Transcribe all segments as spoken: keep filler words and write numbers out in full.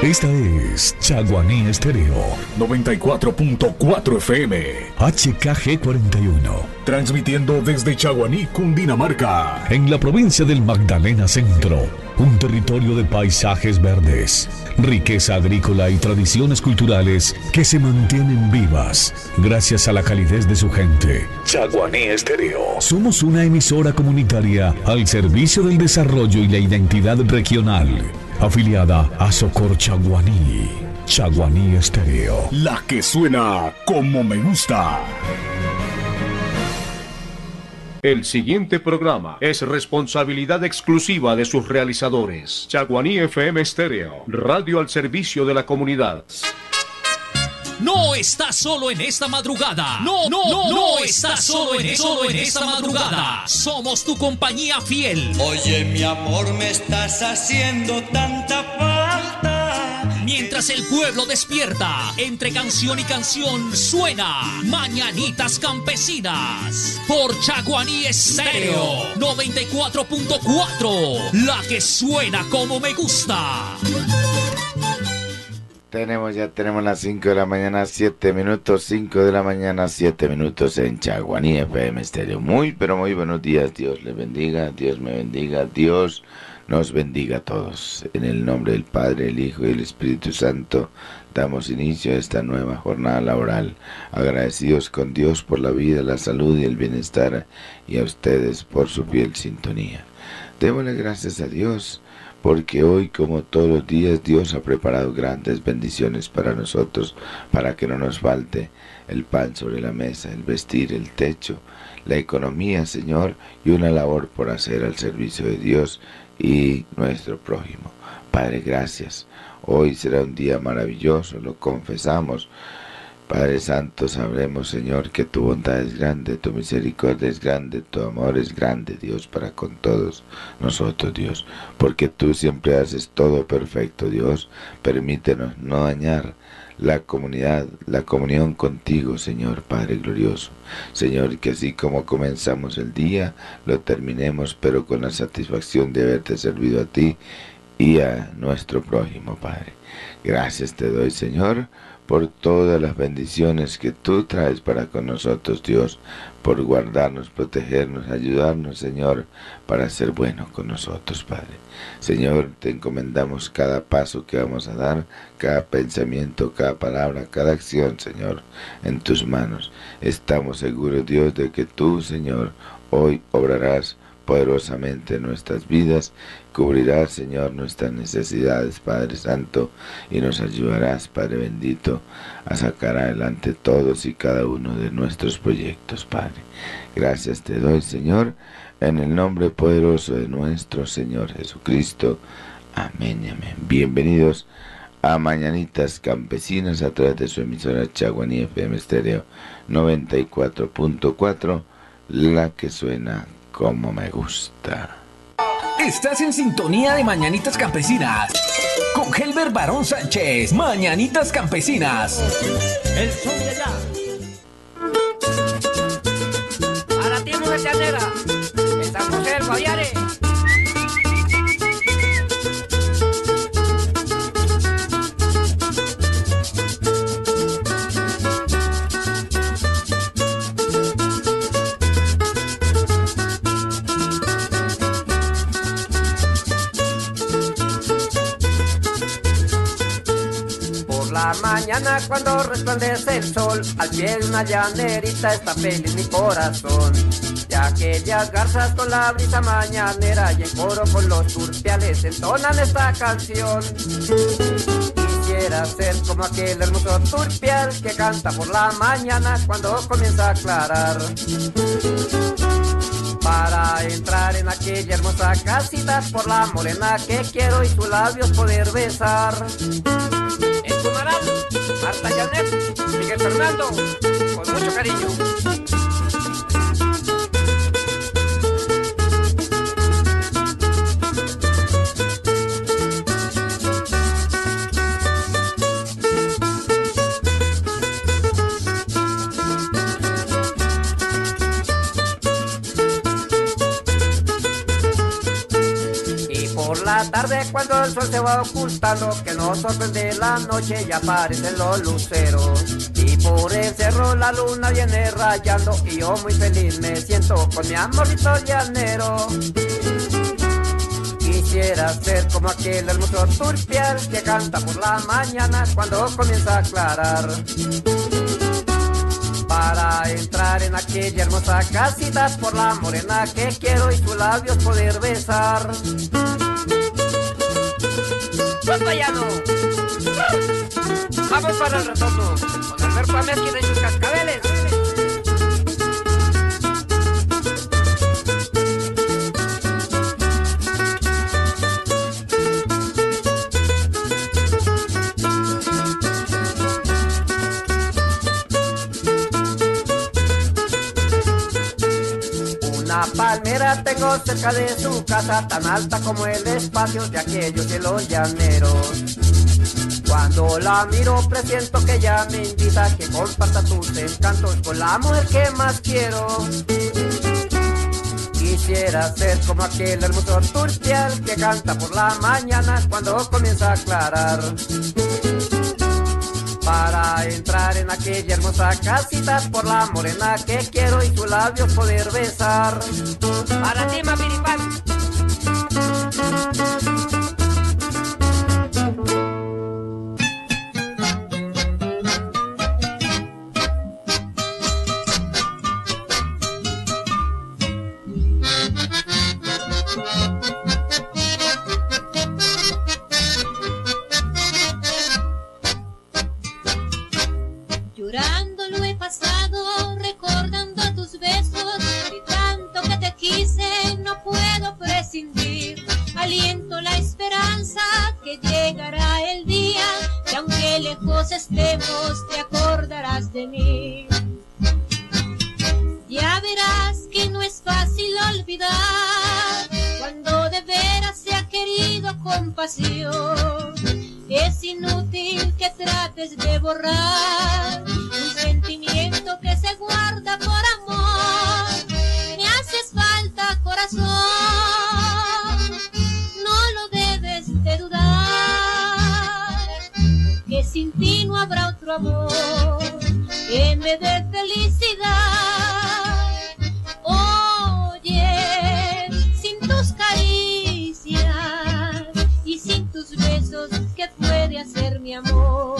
Esta es Chaguaní Estéreo noventa y cuatro punto cuatro F M, H K G cuarenta y uno, transmitiendo desde Chaguaní, Cundinamarca, en la provincia del Magdalena Centro, un territorio de paisajes verdes, riqueza agrícola y tradiciones culturales que se mantienen vivas gracias a la calidez de su gente. Chaguaní Estéreo. Somos una emisora comunitaria al servicio del desarrollo y la identidad regional, afiliada a Socor Chaguaní. Chaguaní Estéreo, la que suena como me gusta. El siguiente programa es responsabilidad exclusiva de sus realizadores. Chaguaní F M Estéreo, radio al servicio de la comunidad. No estás solo en esta madrugada. No, no, no, no estás solo en, solo en esta madrugada. Somos tu compañía fiel. Oye, mi amor, me estás haciendo tanta falta. Mientras el pueblo despierta, entre canción y canción suena Mañanitas Campesinas por Chaguaní Estéreo noventa y cuatro punto cuatro, la que suena como me gusta. Tenemos, ya tenemos las cinco de la mañana, siete minutos, cinco de la mañana, siete minutos en Chaguaní F M Estéreo. Muy, pero muy buenos días, Dios les bendiga, Dios me bendiga, Dios nos bendiga a todos. En el nombre del Padre, el Hijo y el Espíritu Santo, damos inicio a esta nueva jornada laboral, agradecidos con Dios por la vida, la salud y el bienestar, y a ustedes por su fiel sintonía. Démosle gracias a Dios, porque hoy, como todos los días, Dios ha preparado grandes bendiciones para nosotros, para que no nos falte el pan sobre la mesa, el vestir, el techo, la economía, Señor, y una labor por hacer al servicio de Dios y nuestro prójimo. Padre, gracias. Hoy será un día maravilloso, lo confesamos. Padre Santo, sabremos, Señor, que tu bondad es grande, tu misericordia es grande, tu amor es grande, Dios, para con todos nosotros, Dios, porque tú siempre haces todo perfecto, Dios. Permítenos no dañar la comunidad, la comunión contigo, Señor, Padre glorioso. Señor, que así como comenzamos el día, lo terminemos, pero con la satisfacción de haberte servido a ti y a nuestro prójimo, Padre. Gracias te doy, Señor, por todas las bendiciones que tú traes para con nosotros, Dios, por guardarnos, protegernos, ayudarnos, Señor, para ser bueno con nosotros, Padre. Señor, te encomendamos cada paso que vamos a dar, cada pensamiento, cada palabra, cada acción, Señor, en tus manos. Estamos seguros, Dios, de que tú, Señor, hoy obrarás poderosamente en nuestras vidas, cubrirás, Señor, nuestras necesidades, Padre Santo, y nos ayudarás, Padre bendito, a sacar adelante todos y cada uno de nuestros proyectos, Padre. Gracias te doy, Señor, en el nombre poderoso de nuestro Señor Jesucristo. Amén y amén. Bienvenidos a Mañanitas Campesinas a través de su emisora Chaguaní F M Estéreo noventa y cuatro punto cuatro, la que suena como me gusta. Estás en sintonía de Mañanitas Campesinas con Helber Barón Sánchez. Mañanitas Campesinas. El son de allá. Para ti, mujer llanera, en San José del Guaviare. Mañana cuando resplandece el sol, al pie de una llanerita está feliz mi corazón. Y aquellas garzas con la brisa mañanera y en coro con los turpiales entonan esta canción. Quisiera ser como aquel hermoso turpial que canta por la mañana cuando comienza a aclarar, para entrar en aquella hermosa casita por la morena que quiero y sus labios poder besar. En Tumaral, Marta Janet, Miguel Fernando, con mucho cariño. la tarde cuando el sol se va ocultando, que nos sorprende la noche y aparecen los luceros. Y por el cerro la luna viene rayando y yo muy feliz me siento con mi amorcito llanero. Quisiera ser como aquel hermoso turpial que canta por la mañana cuando comienza a aclarar, para entrar en aquella hermosa casita por la morena que quiero y sus labios poder besar. ¡Vamos, llano! ¡Vamos para el retorno! Con el verbo a mezquita y sus cascabeles. Una palmera tengo cerca de su casa, tan alta como el espacio de aquellos cielos llaneros. Cuando la miro presiento que ella me invita a que comparta tus encantos con la mujer que más quiero. Quisiera ser como aquel hermoso turpial que canta por la mañana cuando comienza a aclarar, para entrar en aquella hermosa casita por la morena que quiero y sus labios poder besar. Para ti, Mapiripán. Llorando lo he pasado, recordando tus besos, y tanto que te quise no puedo prescindir. Aliento la esperanza que llegará el día, que aunque lejos estemos te acordarás de mí. Ya verás que no es fácil olvidar cuando de veras se ha querido con pasión. Es inútil que trates de borrar un sentimiento que se guarda por amor. Me haces falta, corazón, no lo debes de dudar, que sin ti no habrá otro amor que me dé felicidad. Oye, sin tus caricias y sin tus besos, ¿qué puede hacer mi amor?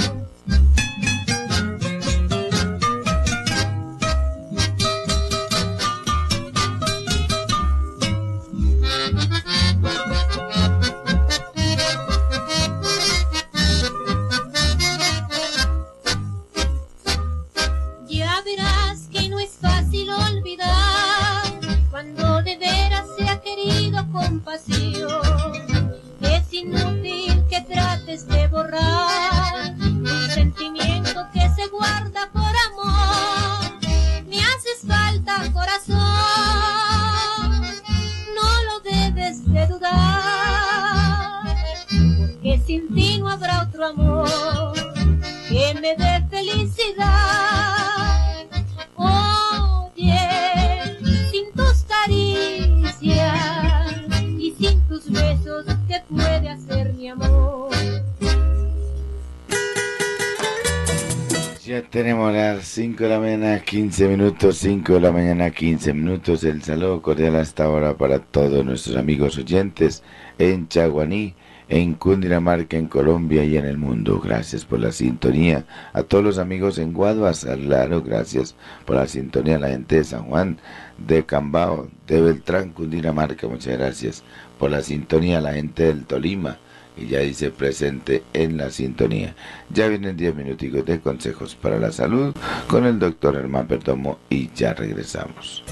Ya verás que no es fácil olvidar cuando de veras se ha querido con pasión. Es inútil que trates de borrar un sentimiento que se guarda por amor. Me haces falta, corazón, no lo debes de dudar, porque sin ti no habrá otro amor que me dé felicidad. Oye, sin tus caricias y sin tus besos, ¿qué puede hacer mi amor? Ya tenemos las cinco de la mañana, quince minutos, cinco de la mañana, quince minutos. El saludo cordial hasta ahora para todos nuestros amigos oyentes en Chaguaní, en Cundinamarca, en Colombia y en el mundo. Gracias por la sintonía. A todos los amigos en Guaduas, claro, gracias por la sintonía. A la gente de San Juan, de Cambao, de Beltrán, Cundinamarca, muchas gracias por la sintonía. A la gente del Tolima, y ya dice presente en la sintonía. Ya vienen diez minuticos de consejos para la salud con el doctor Germán Perdomo y ya regresamos.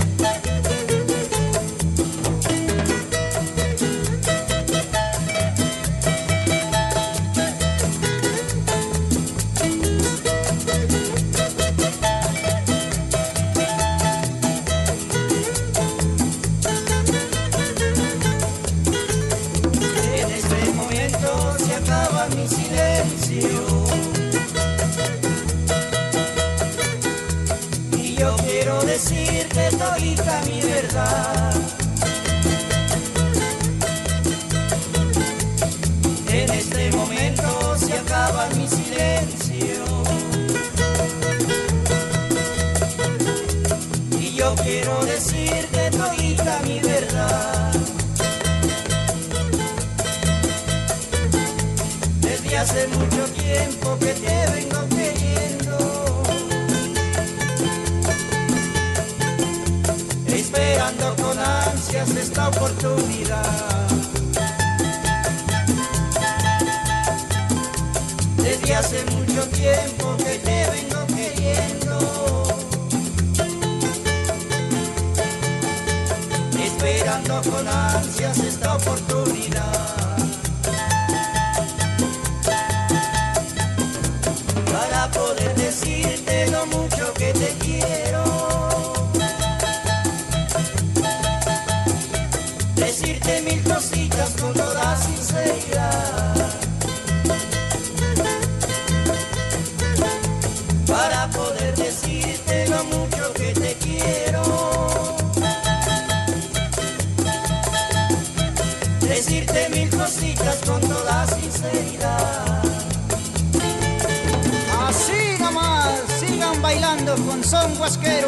Y yo quiero decirte todita mi verdad. hace mucho tiempo que te vengo queriendo, esperando con ansias esta oportunidad. Desde hace mucho tiempo que te vengo queriendo, esperando con ansias esta oportunidad. Para poder decirte lo mucho que te quiero, decirte mil cositas con toda sinceridad. Para poder decirte lo mucho que te quiero, decirte mil cositas con toda sinceridad. Así nomás, sigan bailando con son guasquero.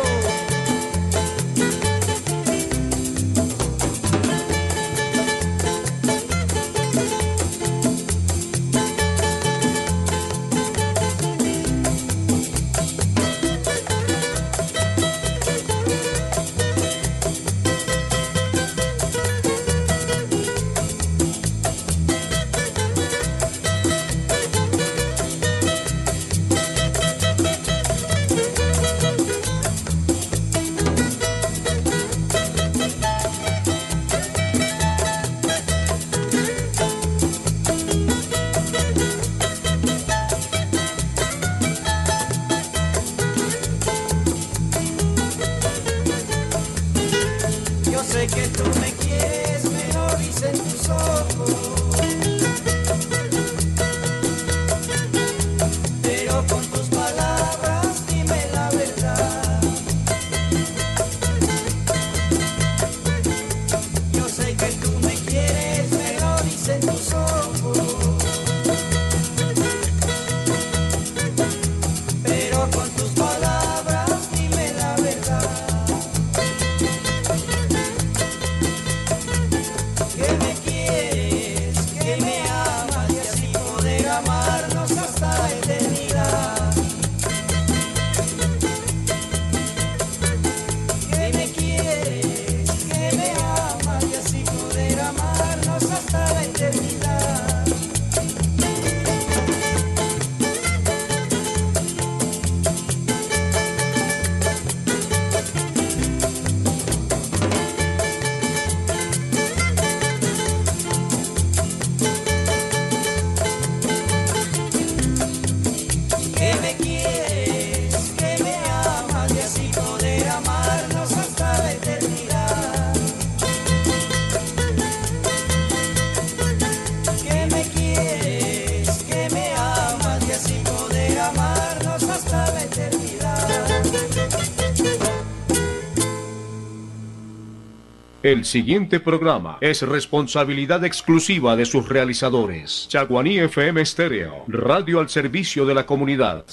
El siguiente programa es responsabilidad exclusiva de sus realizadores. Chaguaní F M Estéreo, radio al servicio de la comunidad.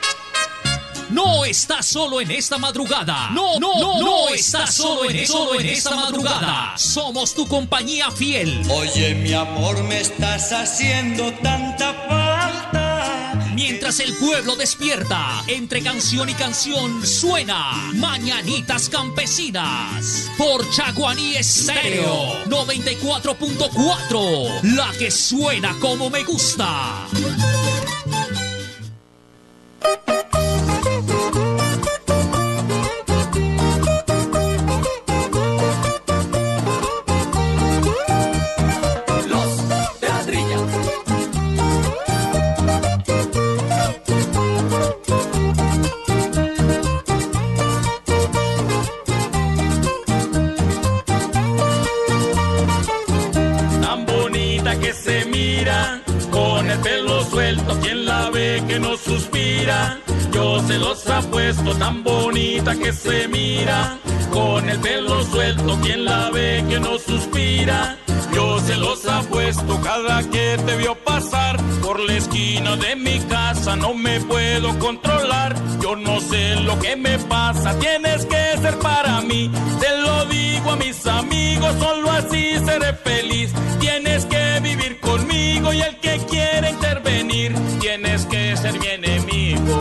No estás solo en esta madrugada. No, no, no, no estás solo en, solo en esta madrugada. Somos tu compañía fiel. Oye, mi amor, me estás haciendo tanta falta. Mientras el pueblo despierta, entre canción y canción suena Mañanitas Campesinas por Chaguaní Estéreo noventa y cuatro punto cuatro, la que suena como me gusta. Quien la ve que no suspira, yo se los apuesto, tan bonita que se mira, con el pelo suelto, quien la ve que no suspira, yo se los apuesto. Cada que te vio pasar por la esquina de mi casa no me puedo controlar, yo no sé lo que me pasa, tienes que ser para mí, te lo digo a mis amigos, solo así seré feliz, tienes que vivir conmigo y el que quiere intervenir ser mi enemigo.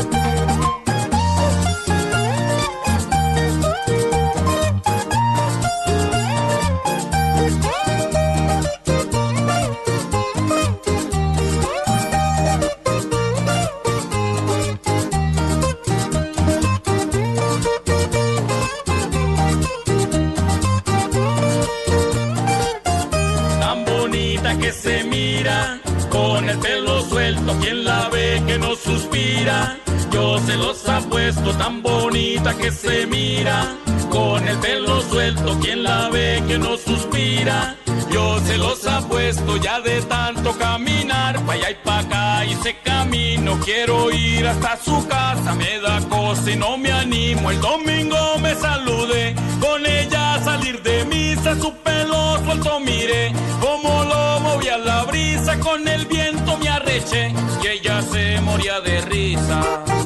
Que se mira con el pelo suelto, quien la ve que no suspira. Yo se los apuesto, tan bonita que se mira con el pelo suelto, quien la ve que no suspira. Yo se los apuesto, ya de tanto caminar pa' allá y pa' acá hice camino. Quiero ir hasta su casa, me da cosa y no me animo. El domingo me saludé, con ella salir de misa, su pelo suelto miré, como lo movía la brisa, con el viento me arreché y ella se moría de risa.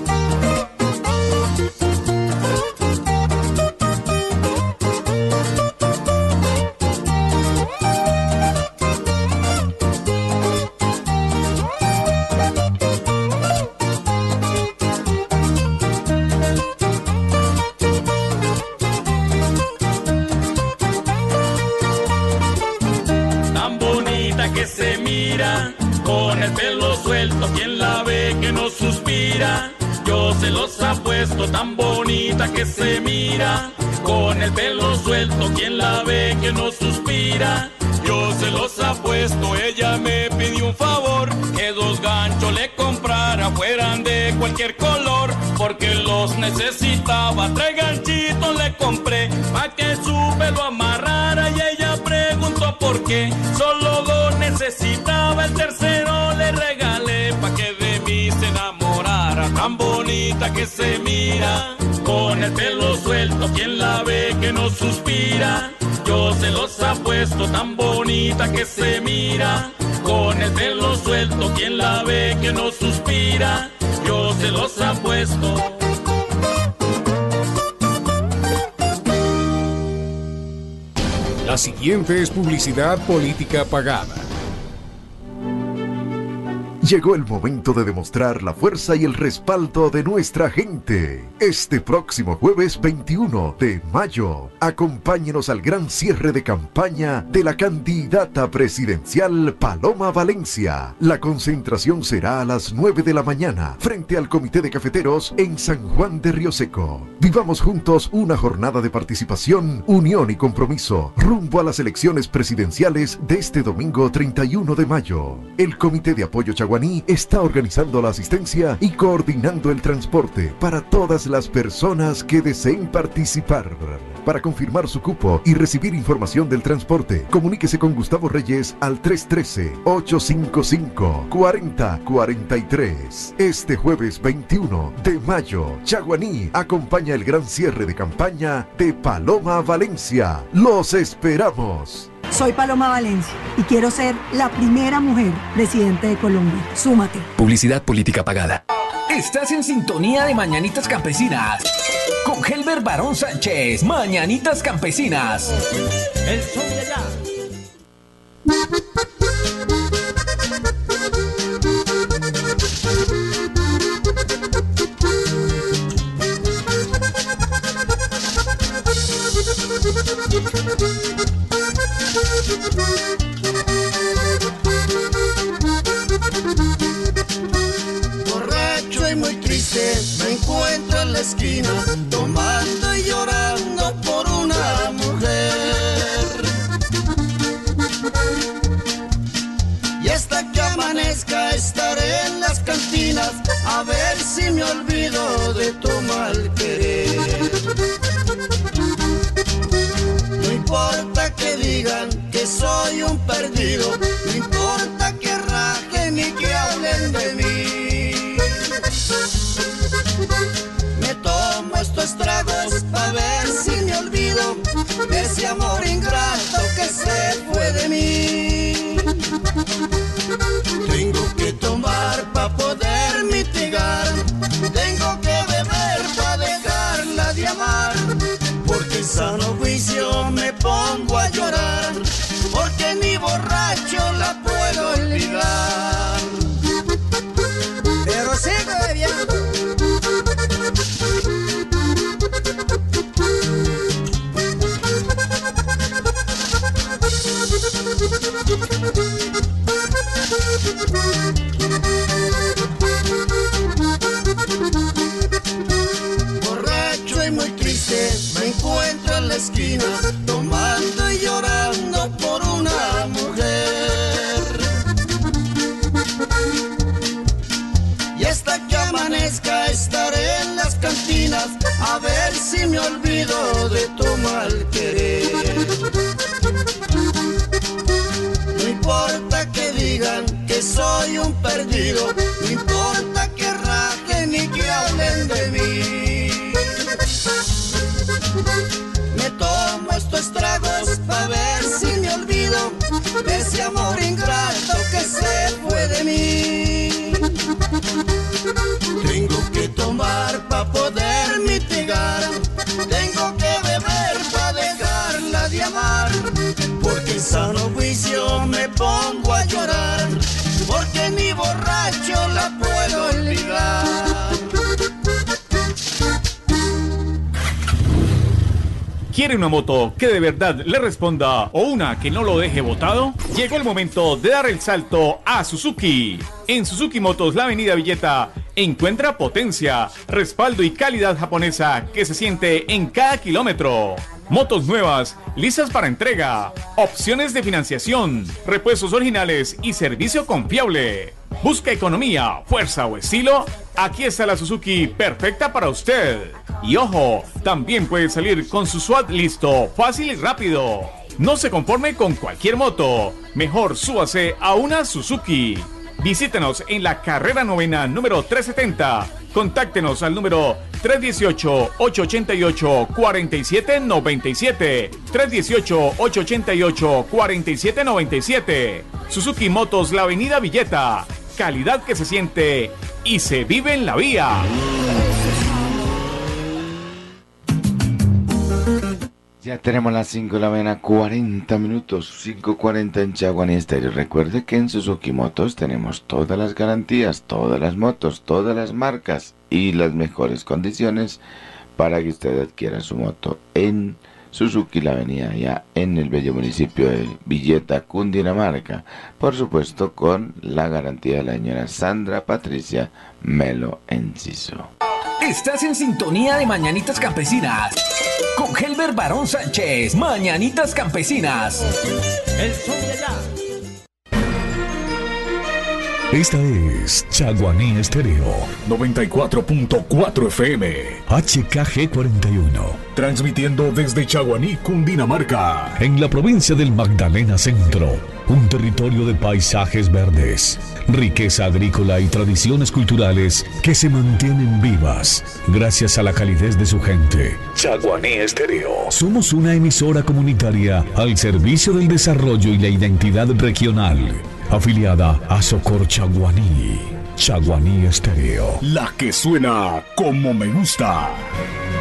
Que se mira con el pelo suelto, quien la ve que no suspira. Yo se los apuesto, tan bonita que se mira con el pelo suelto, quien la ve que no suspira. Yo se los apuesto, ella me pidió un favor, que dos ganchos le comprara, fueran de cualquier color, porque los necesitaba. Tres ganchitos le compré pa' que su pelo amarrara, y ella preguntó por qué. Solo dos necesitaba, el tercero le regalé pa' que de mí se enamorara. Tan bonita que se mira con el pelo suelto, quien la ve que no suspira. Yo se los apuesto, tan bonita que se mira con el pelo suelto, quien la ve que no suspira. Yo se los apuesto. La siguiente es publicidad política pagada. Llegó el momento de demostrar la fuerza y el respaldo de nuestra gente. Este próximo jueves veintiuno de mayo, acompáñenos al gran cierre de campaña de la candidata presidencial Paloma Valencia. La concentración será a las nueve de la mañana frente al Comité de Cafeteros en San Juan de Río Seco. Vivamos juntos una jornada de participación, unión y compromiso rumbo a las elecciones presidenciales de este domingo treinta y uno de mayo. El Comité de Apoyo Chaguaní está organizando la asistencia y coordinando el transporte para todas las personas que deseen participar. Para confirmar su cupo y recibir información del transporte, comuníquese con Gustavo Reyes al tres uno tres, ocho cinco cinco, cuatro cero cuatro tres. Este jueves veintiuno de mayo, Chaguaní acompaña el gran cierre de campaña de Paloma Valencia. ¡Los esperamos! Soy Paloma Valencia y quiero ser la primera mujer presidente de Colombia. Súmate. Publicidad política pagada. Estás en sintonía de Mañanitas Campesinas con Helber Barón Sánchez. Mañanitas Campesinas. El son de allá. Borracho y muy triste me encuentro en la esquina, tomando y llorando por una mujer. Y hasta que amanezca estaré en las cantinas, a ver si me olvido de tu mal querer. No importa que digan que soy un perdido, no importa que rajen ni que hablen de mí. Me tomo estos tragos pa' ver si me olvido de ese amor ingrato que se fue de mí. Tengo que tomar pa' poder mitigar, tengo que beber pa' dejarla de amar, porque en sano juicio me pongo a llorar, porque ni borracho la digan que soy un perdido, no importa que rajen ni que hablen de mí. Me tomo estos tragos pa' ver si me olvido de ese amor ingrato que se fue de mí. Tengo que tomar pa' poder mitigar, tengo que beber pa' dejarla de amar, porque en sano juicio me pongo a llorar, porque ni borracho la puedo olvidar. ¿Quiere una moto que de verdad le responda o una que no lo deje botado? Llegó el momento de dar el salto a Suzuki. En Suzuki Motos La Avenida Villeta encuentra potencia, respaldo y calidad japonesa que se siente en cada kilómetro. Motos nuevas, listas para entrega, opciones de financiación, repuestos originales y servicio confiable. ¿Busca economía, fuerza o estilo? Aquí está la Suzuki perfecta para usted. Y ojo, también puede salir con su SWAT listo, fácil y rápido. No se conforme con cualquier moto, mejor súbase a una Suzuki. Visítenos en la carrera novena número trescientos setenta. Contáctenos al número tres uno ocho, ocho ocho ocho, cuatro siete nueve siete. tres uno ocho, ocho ocho ocho, cuatro siete nueve siete. Suzuki Motos La Avenida Villeta. Calidad que se siente y se vive en la vía. Ya tenemos las cinco de la mañana, cuarenta minutos, cinco cuarenta en Chaguaní Estéreo. Recuerde que en Suzuki Motos tenemos todas las garantías, todas las motos, todas las marcas y las mejores condiciones para que usted adquiera su moto en Suzuki La Avenida, ya en el bello municipio de Villeta, Cundinamarca. Por supuesto, con la garantía de la señora Sandra Patricia Melo Enciso. Estás en sintonía de Mañanitas Campesinas con Helber Barón Sánchez. Mañanitas Campesinas. El son de allá. Esta es Chaguaní Estéreo noventa y cuatro punto cuatro F M. H K G cuarenta y uno. Transmitiendo desde Chaguaní, Cundinamarca. En la provincia del Magdalena Centro, un territorio de paisajes verdes, riqueza agrícola y tradiciones culturales que se mantienen vivas gracias a la calidez de su gente. Chaguaní Estéreo. Somos una emisora comunitaria al servicio del desarrollo y la identidad regional, afiliada a Socor Chaguaní. Chaguaní Estéreo. La que suena como me gusta.